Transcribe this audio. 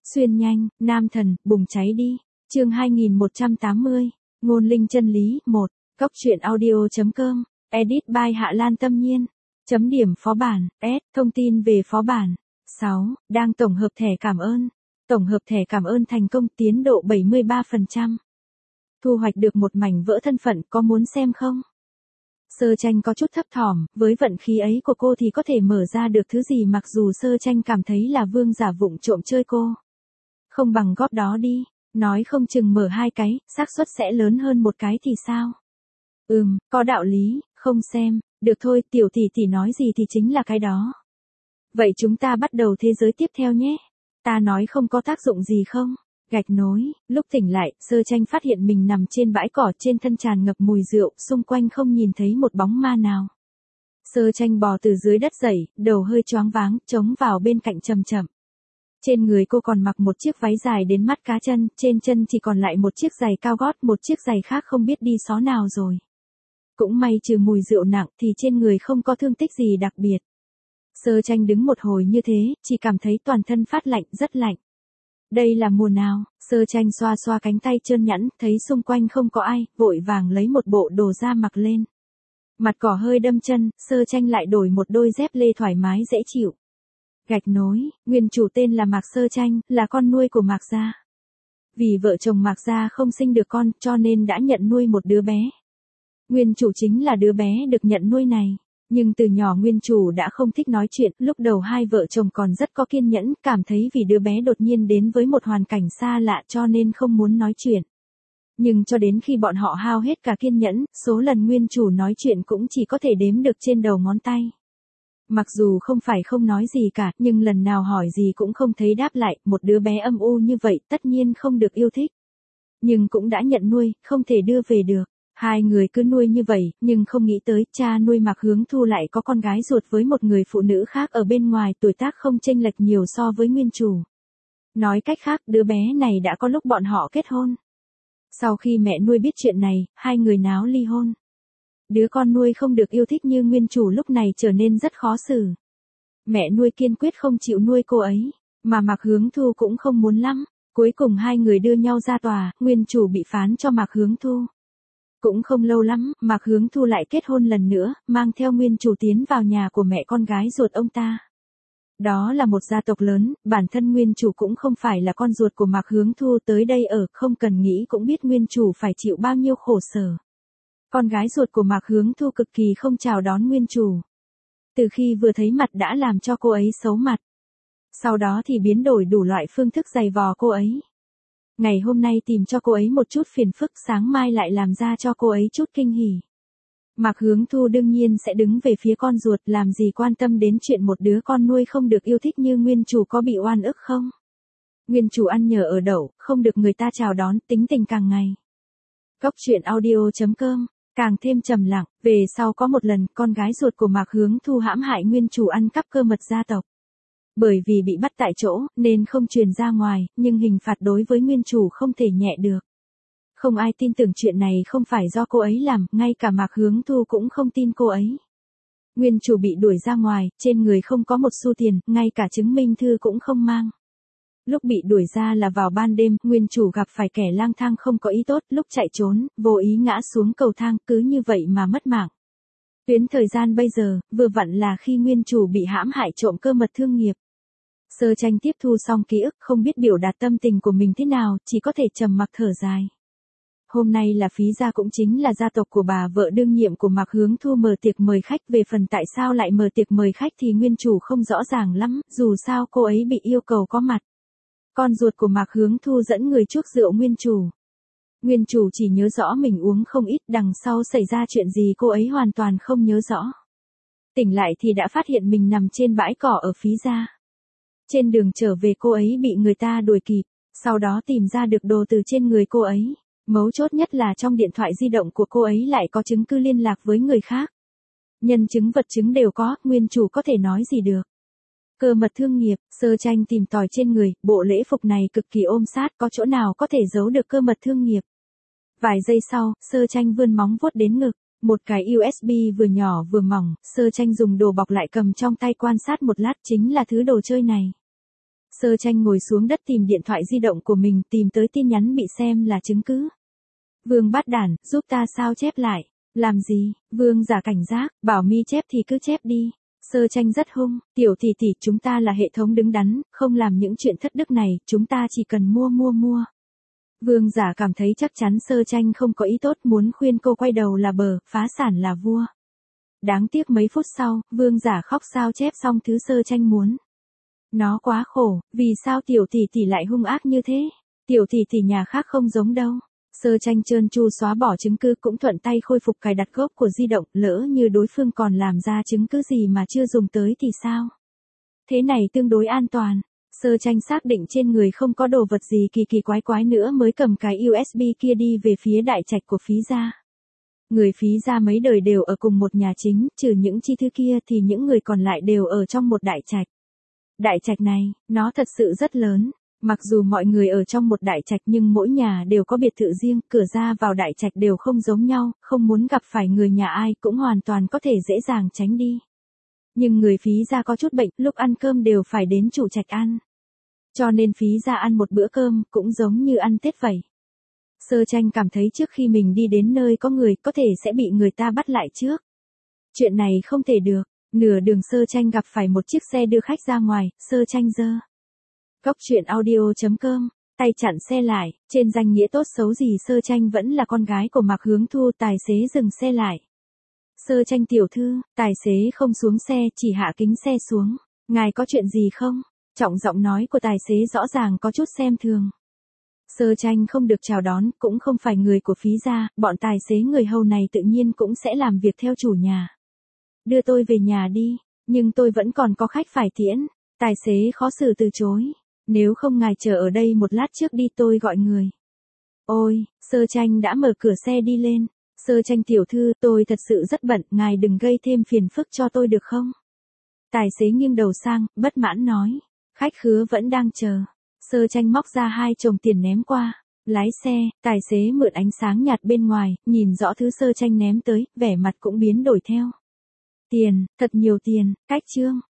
Xuyên nhanh, nam thần, bùng cháy đi. Chương 2180. Ngôn linh chân lý 1. Cốc truyện audio.com. Edit by Hạ Lan Tâm Nhiên. Chấm điểm phó bản. S. Thông tin về phó bản. 6. Đang tổng hợp thẻ cảm ơn. Tổng hợp thẻ cảm ơn thành công, tiến độ 73%. Thu hoạch được một mảnh vỡ thân phận, có muốn xem không? Sơ Tranh có chút thấp thỏm, với vận khí ấy của cô thì có thể mở ra được thứ gì, mặc dù Sơ Tranh cảm thấy là Vương Giả vụng trộm chơi cô. Không bằng góp đó đi, nói không chừng mở 2 cái, xác suất sẽ lớn hơn một cái thì sao? Có đạo lý, không xem, được thôi, tiểu tỷ tỷ nói gì thì chính là cái đó. Vậy chúng ta bắt đầu thế giới tiếp theo nhé. Ta nói không có tác dụng gì không? Gạch nối, lúc tỉnh lại, Sơ Tranh phát hiện mình nằm trên bãi cỏ, trên thân tràn ngập mùi rượu, xung quanh không nhìn thấy một bóng ma nào. Sơ Tranh bò từ dưới đất dậy, đầu hơi choáng váng, chống vào bên cạnh chậm chậm. Trên người cô còn mặc một chiếc váy dài đến mắt cá chân, trên chân chỉ còn lại một chiếc giày cao gót, một chiếc giày khác không biết đi xó nào rồi. Cũng may trừ mùi rượu nặng thì trên người không có thương tích gì đặc biệt. Sơ Tranh đứng một hồi như thế, chỉ cảm thấy toàn thân phát lạnh, rất lạnh. Đây là mùa nào? Sơ Tranh xoa xoa cánh tay trơn nhẵn, thấy xung quanh không có ai, vội vàng lấy một bộ đồ da mặc lên. Mặt cỏ hơi đâm chân, Sơ Tranh lại đổi một đôi dép lê thoải mái dễ chịu. Gạch nối, nguyên chủ tên là Mạc Sơ Tranh, là con nuôi của Mạc gia. Vì vợ chồng Mạc gia không sinh được con, cho nên đã nhận nuôi một đứa bé. Nguyên chủ chính là đứa bé được nhận nuôi này. Nhưng từ nhỏ nguyên chủ đã không thích nói chuyện, lúc đầu hai vợ chồng còn rất có kiên nhẫn, cảm thấy vì đứa bé đột nhiên đến với một hoàn cảnh xa lạ cho nên không muốn nói chuyện. Nhưng cho đến khi bọn họ hao hết cả kiên nhẫn, số lần nguyên chủ nói chuyện cũng chỉ có thể đếm được trên đầu ngón tay. Mặc dù không phải không nói gì cả, nhưng lần nào hỏi gì cũng không thấy đáp lại, một đứa bé âm u như vậy tất nhiên không được yêu thích. Nhưng cũng đã nhận nuôi, không thể đưa về được. Hai người cứ nuôi như vậy, nhưng không nghĩ tới cha nuôi Mạc Hướng Thu lại có con gái ruột với một người phụ nữ khác ở bên ngoài, tuổi tác không chênh lệch nhiều so với nguyên chủ. Nói cách khác, đứa bé này đã có lúc bọn họ kết hôn. Sau khi mẹ nuôi biết chuyện này, hai người náo ly hôn. Đứa con nuôi không được yêu thích như nguyên chủ lúc này trở nên rất khó xử. Mẹ nuôi kiên quyết không chịu nuôi cô ấy, mà Mạc Hướng Thu cũng không muốn lắm. Cuối cùng hai người đưa nhau ra tòa, nguyên chủ bị phán cho Mạc Hướng Thu. Cũng không lâu lắm, Mạc Hướng Thu lại kết hôn lần nữa, mang theo nguyên chủ tiến vào nhà của mẹ con gái ruột ông ta. Đó là một gia tộc lớn, bản thân nguyên chủ cũng không phải là con ruột của Mạc Hướng Thu, tới đây ở, không cần nghĩ cũng biết nguyên chủ phải chịu bao nhiêu khổ sở. Con gái ruột của Mạc Hướng Thu cực kỳ không chào đón nguyên chủ. Từ khi vừa thấy mặt đã làm cho cô ấy xấu mặt. Sau đó thì biến đổi đủ loại phương thức giày vò cô ấy. Ngày hôm nay tìm cho cô ấy một chút phiền phức, sáng mai lại làm ra cho cô ấy chút kinh hỉ. Mạc Hướng Thu đương nhiên sẽ đứng về phía con ruột, làm gì quan tâm đến chuyện một đứa con nuôi không được yêu thích như nguyên chủ có bị oan ức không. Nguyên chủ ăn nhờ ở đậu, không được người ta chào đón, tính tình càng ngày. Cốc truyện audio.com, càng thêm trầm lặng. Về sau có một lần, con gái ruột của Mạc Hướng Thu hãm hại nguyên chủ ăn cắp cơ mật gia tộc. Bởi vì bị bắt tại chỗ, nên không truyền ra ngoài, nhưng hình phạt đối với nguyên chủ không thể nhẹ được. Không ai tin tưởng chuyện này không phải do cô ấy làm, ngay cả Mạc Hướng Thu cũng không tin cô ấy. Nguyên chủ bị đuổi ra ngoài, trên người không có một xu tiền, ngay cả chứng minh thư cũng không mang. Lúc bị đuổi ra là vào ban đêm, nguyên chủ gặp phải kẻ lang thang không có ý tốt, lúc chạy trốn, vô ý ngã xuống cầu thang, cứ như vậy mà mất mạng. Tuyến thời gian bây giờ, vừa vặn là khi nguyên chủ bị hãm hại trộm cơ mật thương nghiệp. Sơ Tranh tiếp thu xong ký ức, không biết biểu đạt tâm tình của mình thế nào, chỉ có thể trầm mặc thở dài. Hôm nay là Phí gia, cũng chính là gia tộc của bà vợ đương nhiệm của Mạc Hướng Thu mở tiệc mời khách, về phần tại sao lại mở tiệc mời khách thì nguyên chủ không rõ ràng lắm, dù sao cô ấy bị yêu cầu có mặt. Con ruột của Mạc Hướng Thu dẫn người chuốc rượu nguyên chủ. Nguyên chủ chỉ nhớ rõ mình uống không ít, đằng sau xảy ra chuyện gì cô ấy hoàn toàn không nhớ rõ. Tỉnh lại thì đã phát hiện mình nằm trên bãi cỏ ở Phí gia. Trên đường trở về cô ấy bị người ta đuổi kịp, sau đó tìm ra được đồ từ trên người cô ấy. Mấu chốt nhất là trong điện thoại di động của cô ấy lại có chứng cứ liên lạc với người khác. Nhân chứng vật chứng đều có, nguyên chủ có thể nói gì được. Cơ mật thương nghiệp, Sơ Tranh tìm tòi trên người, bộ lễ phục này cực kỳ ôm sát, có chỗ nào có thể giấu được cơ mật thương nghiệp. Vài giây sau, Sơ Tranh vươn móng vuốt đến ngực, một cái USB vừa nhỏ vừa mỏng, Sơ Tranh dùng đồ bọc lại cầm trong tay quan sát một lát, chính là thứ đồ chơi này. Sơ Tranh ngồi xuống đất tìm điện thoại di động của mình, tìm tới tin nhắn bị xem là chứng cứ. Vương Bát Đản, giúp ta sao chép lại. Làm gì? Vương giả cảnh giác, bảo mi chép thì cứ chép đi. Sơ Tranh rất hung, tiểu tỷ tỷ, chúng ta là hệ thống đứng đắn, không làm những chuyện thất đức này, chúng ta chỉ cần mua. Vương giả cảm thấy chắc chắn Sơ Tranh không có ý tốt, muốn khuyên cô quay đầu là bờ, phá sản là vua. Đáng tiếc mấy phút sau, vương giả khóc sao chép xong thứ Sơ Tranh muốn. Nó quá khổ, vì sao tiểu tỷ tỷ lại hung ác như thế? Tiểu tỷ tỷ nhà khác không giống đâu. Sơ Tranh trơn tru xóa bỏ chứng cứ, cũng thuận tay khôi phục cài đặt gốc của di động, lỡ như đối phương còn làm ra chứng cứ gì mà chưa dùng tới thì sao? Thế này tương đối an toàn. Sơ Tranh xác định trên người không có đồ vật gì kỳ quái nữa mới cầm cái USB kia đi về phía đại trạch của Phí gia. Người Phí gia mấy đời đều ở cùng một nhà chính, trừ những chi thư kia thì những người còn lại đều ở trong một đại trạch. Đại trạch này, nó thật sự rất lớn. Mặc dù mọi người ở trong một đại trạch nhưng mỗi nhà đều có biệt thự riêng, cửa ra vào đại trạch đều không giống nhau, không muốn gặp phải người nhà ai cũng hoàn toàn có thể dễ dàng tránh đi. Nhưng người Phí gia có chút bệnh, lúc ăn cơm đều phải đến chủ trạch ăn. Cho nên Phí gia ăn một bữa cơm cũng giống như ăn Tết vậy. Sơ Tranh cảm thấy trước khi mình đi đến nơi có người có thể sẽ bị người ta bắt lại trước. Chuyện này không thể được. Nửa đường Sơ Tranh gặp phải một chiếc xe đưa khách ra ngoài, Sơ Tranh giơ. Cóc truyện audio.com, tay chặn xe lại, trên danh nghĩa tốt xấu gì Sơ Tranh vẫn là con gái của Mạc Hướng Thu, tài xế dừng xe lại. Sơ Tranh tiểu thư, tài xế không xuống xe, chỉ hạ kính xe xuống. Ngài có chuyện gì không? Trọng giọng nói của tài xế rõ ràng có chút xem thường. Sơ Tranh không được chào đón, cũng không phải người của Phí gia, bọn tài xế người hầu này tự nhiên cũng sẽ làm việc theo chủ nhà. Đưa tôi về nhà đi, nhưng tôi vẫn còn có khách phải tiễn. Tài xế khó xử từ chối. Nếu không ngài chờ ở đây một lát trước đi, tôi gọi người. Ôi, Sơ Tranh đã mở cửa xe đi lên. Sơ Tranh tiểu thư, tôi thật sự rất bận, ngài đừng gây thêm phiền phức cho tôi được không? Tài xế nghiêng đầu sang, bất mãn nói. Khách khứa vẫn đang chờ. Sơ Tranh móc ra 2 chồng tiền ném qua. Lái xe, tài xế mượn ánh sáng nhạt bên ngoài, nhìn rõ thứ Sơ Tranh ném tới, vẻ mặt cũng biến đổi theo. Tiền, thật nhiều tiền, cách chương.